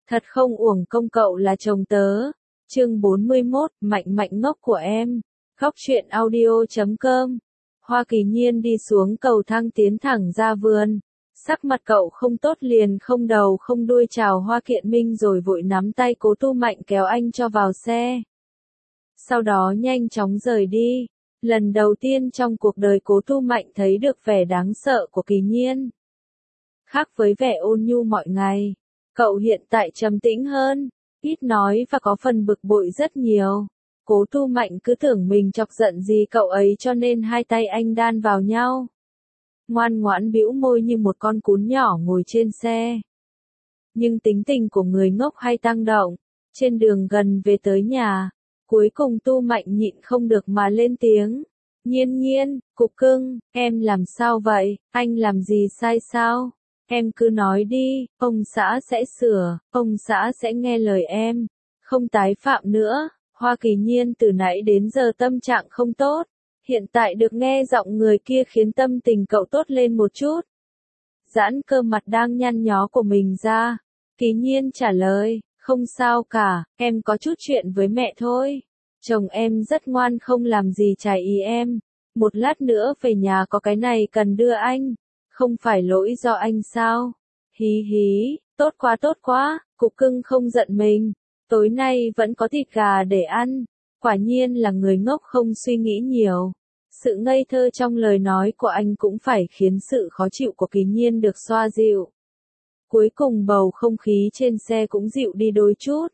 Thật không uổng công cậu là chồng tớ. Chương 41, Mạnh Mạnh ngốc của em. Khóc chuyện audio.com. Hoa Kỳ Nhiên đi xuống cầu thang tiến thẳng ra vườn. Sắc mặt cậu không tốt liền không đầu không đuôi chào Hoa Kiện Minh rồi vội nắm tay Cố Tu Mạnh kéo anh cho vào xe. Sau đó nhanh chóng rời đi. Lần đầu tiên trong cuộc đời Cố Tu Mạnh thấy được vẻ đáng sợ của Kỳ Nhiên. Khác với vẻ ôn nhu mọi ngày, cậu hiện tại trầm tĩnh hơn, ít nói và có phần bực bội rất nhiều. Cố Tu Mạnh cứ tưởng mình chọc giận gì cậu ấy cho nên hai tay anh đan vào nhau. Ngoan ngoãn bĩu môi như một con cún nhỏ ngồi trên xe. Nhưng tính tình của người ngốc hay tăng động, trên đường gần về tới nhà, cuối cùng Tu Mạnh nhịn không được mà lên tiếng. Nhiên Nhiên, cục cưng, em làm sao vậy, anh làm gì sai sao? Em cứ nói đi, ông xã sẽ sửa, ông xã sẽ nghe lời em, không tái phạm nữa. Hoa Kỳ Nhiên từ nãy đến giờ tâm trạng không tốt, hiện tại được nghe giọng người kia khiến tâm tình cậu tốt lên một chút. Giãn cơ mặt đang nhăn nhó của mình ra, Kỳ Nhiên trả lời, không sao cả, em có chút chuyện với mẹ thôi. Chồng em rất ngoan không làm gì trái ý em, một lát nữa về nhà có cái này cần đưa anh. Không phải lỗi do anh sao? Hí hí, tốt quá, cục cưng không giận mình. Tối nay vẫn có thịt gà để ăn. Quả nhiên là người ngốc không suy nghĩ nhiều. Sự ngây thơ trong lời nói của anh cũng phải khiến sự khó chịu của Kỳ Nhiên được xoa dịu. Cuối cùng bầu không khí trên xe cũng dịu đi đôi chút.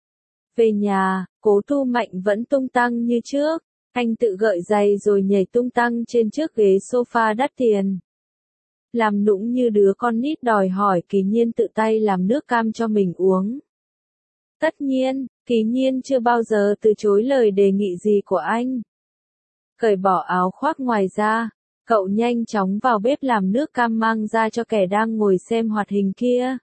Về nhà, Cố Tu Mạnh vẫn tung tăng như trước. Anh tự gợi giày rồi nhảy tung tăng trên chiếc ghế sofa đắt tiền. Làm nũng như đứa con nít đòi hỏi Kỳ Nhiên tự tay làm nước cam cho mình uống. Tất nhiên, Kỳ Nhiên chưa bao giờ từ chối lời đề nghị gì của anh. Cởi bỏ áo khoác ngoài ra, cậu nhanh chóng vào bếp làm nước cam mang ra cho kẻ đang ngồi xem hoạt hình kia.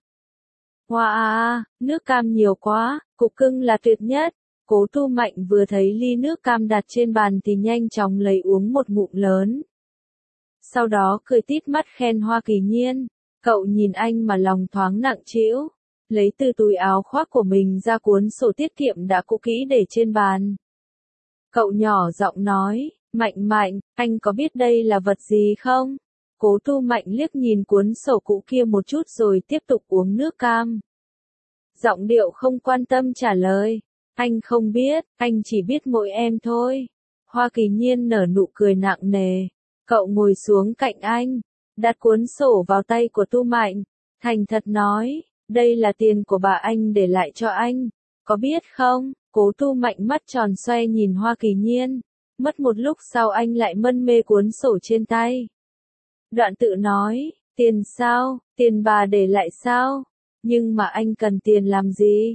Wow, nước cam nhiều quá, cục cưng là tuyệt nhất. Cố Tu Mạnh vừa thấy ly nước cam đặt trên bàn thì nhanh chóng lấy uống một ngụm lớn. Sau đó cười tít mắt khen Hoa Kỳ Nhiên, cậu nhìn anh mà lòng thoáng nặng trĩu, lấy từ túi áo khoác của mình ra cuốn sổ tiết kiệm đã cũ kỹ để trên bàn. Cậu nhỏ giọng nói, Mạnh Mạnh, anh có biết đây là vật gì không? Cố Tu Mạnh liếc nhìn cuốn sổ cũ kia một chút rồi tiếp tục uống nước cam. Giọng điệu không quan tâm trả lời, anh không biết, anh chỉ biết mỗi em thôi. Hoa Kỳ Nhiên nở nụ cười nặng nề. Cậu ngồi xuống cạnh anh, đặt cuốn sổ vào tay của Tu Mạnh, thành thật nói, đây là tiền của bà anh để lại cho anh, có biết không? Cố Tu Mạnh mắt tròn xoe nhìn Hoa Kỳ Nhiên, mất một lúc sau anh lại mân mê cuốn sổ trên tay. Đoạn tự nói, tiền sao, tiền bà để lại sao? Nhưng mà anh cần tiền làm gì?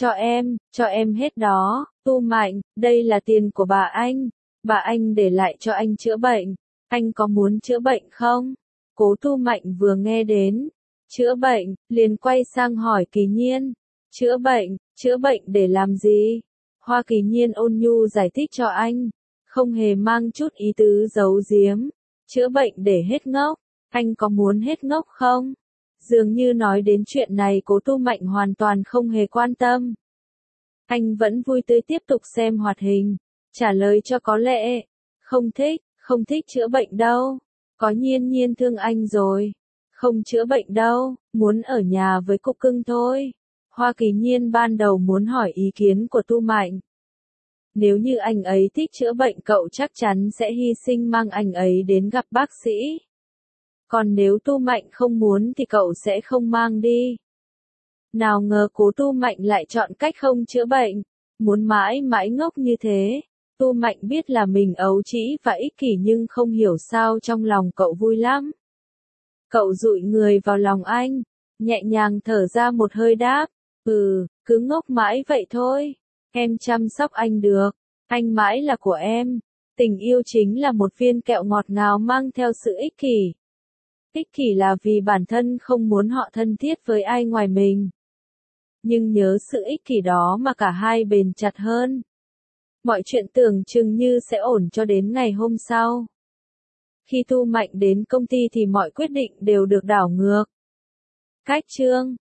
Cho em hết đó. Tu Mạnh, đây là tiền của bà anh để lại cho anh chữa bệnh. Anh có muốn chữa bệnh không? Cố Tu Mạnh vừa nghe đến chữa bệnh, liền quay sang hỏi Kỳ Nhiên. Chữa bệnh để làm gì? Hoa Kỳ Nhiên ôn nhu giải thích cho anh, không hề mang chút ý tứ giấu giếm. Chữa bệnh để hết ngốc, anh có muốn hết ngốc không? Dường như nói đến chuyện này Cố Tu Mạnh hoàn toàn không hề quan tâm. Anh vẫn vui tươi tiếp tục xem hoạt hình, trả lời cho có lẽ, không thích chữa bệnh đâu, có Nhiên Nhiên thương anh rồi, không chữa bệnh đâu, muốn ở nhà với cục cưng thôi. Hoa Kỳ Nhiên ban đầu muốn hỏi ý kiến của Tu Mạnh. Nếu như anh ấy thích chữa bệnh cậu chắc chắn sẽ hy sinh mang anh ấy đến gặp bác sĩ. Còn nếu Tu Mạnh không muốn thì cậu sẽ không mang đi. Nào ngờ Cố Tu Mạnh lại chọn cách không chữa bệnh, muốn mãi mãi ngốc như thế. Tu Mạnh biết là mình ấu trĩ và ích kỷ nhưng không hiểu sao trong lòng cậu vui lắm. Cậu dụi người vào lòng anh, nhẹ nhàng thở ra một hơi đáp, cứ ngốc mãi vậy thôi, em chăm sóc anh được, anh mãi là của em. Tình yêu chính là một viên kẹo ngọt ngào mang theo sự ích kỷ. Ích kỷ là vì bản thân không muốn họ thân thiết với ai ngoài mình. Nhưng nhớ sự ích kỷ đó mà cả hai bền chặt hơn. Mọi chuyện tưởng chừng như sẽ ổn cho đến ngày hôm sau. Khi Tu Mạnh đến công ty thì mọi quyết định đều được đảo ngược. Cách chương